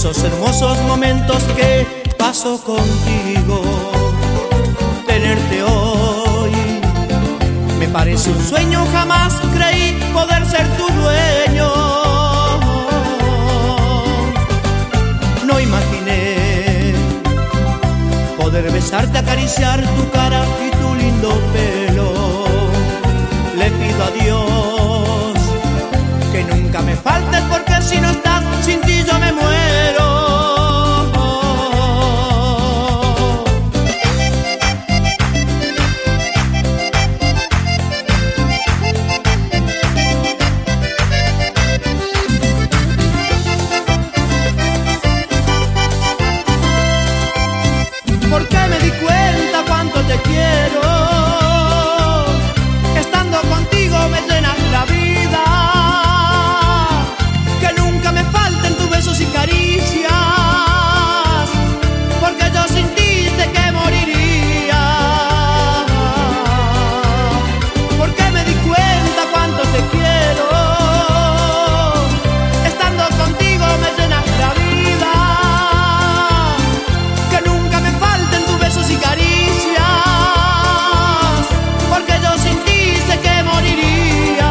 esos hermosos momentos que paso contigo. Tenerte hoy me parece un sueño, jamás creí poder ser tu dueño. No imaginé poder besarte, acariciar tu cara y tu lindo pelo. Le pido a Dios que nunca me faltes, porque si no estás, sin ti yo me muero. Porque me di cuenta cuánto te quiero. Estando contigo me llenas la vida. Que nunca me falten tus besos y caricias, porque yo sin ti sé que moriría. Porque me di cuenta cuánto te quiero. Estando contigo me llenas la vida. Que nunca me falten tus besos y caricias, porque yo sin ti sé que moriría.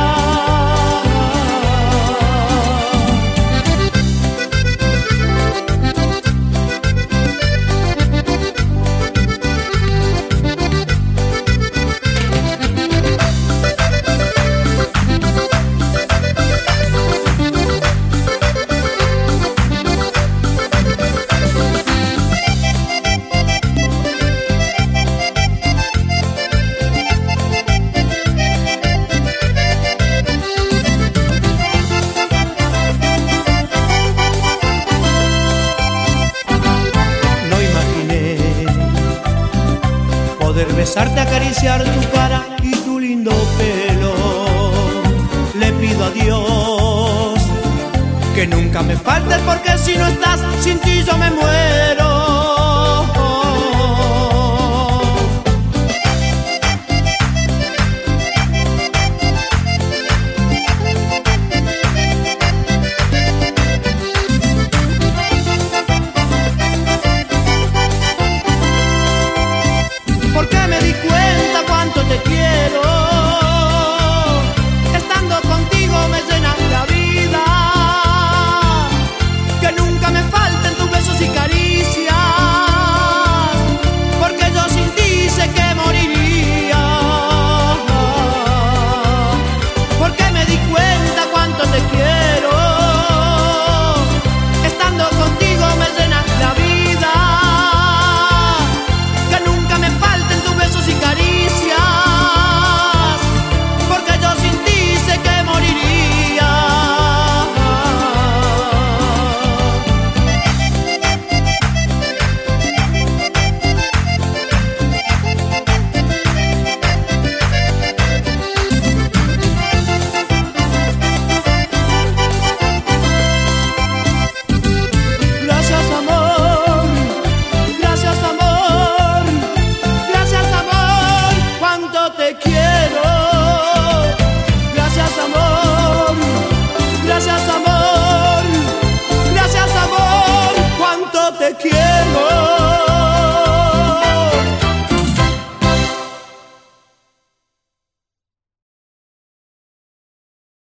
Poder besarte, acariciar tu cara y tu lindo pelo. Le pido a Dios que nunca me faltes, porque si no estás, sin ti yo me muero.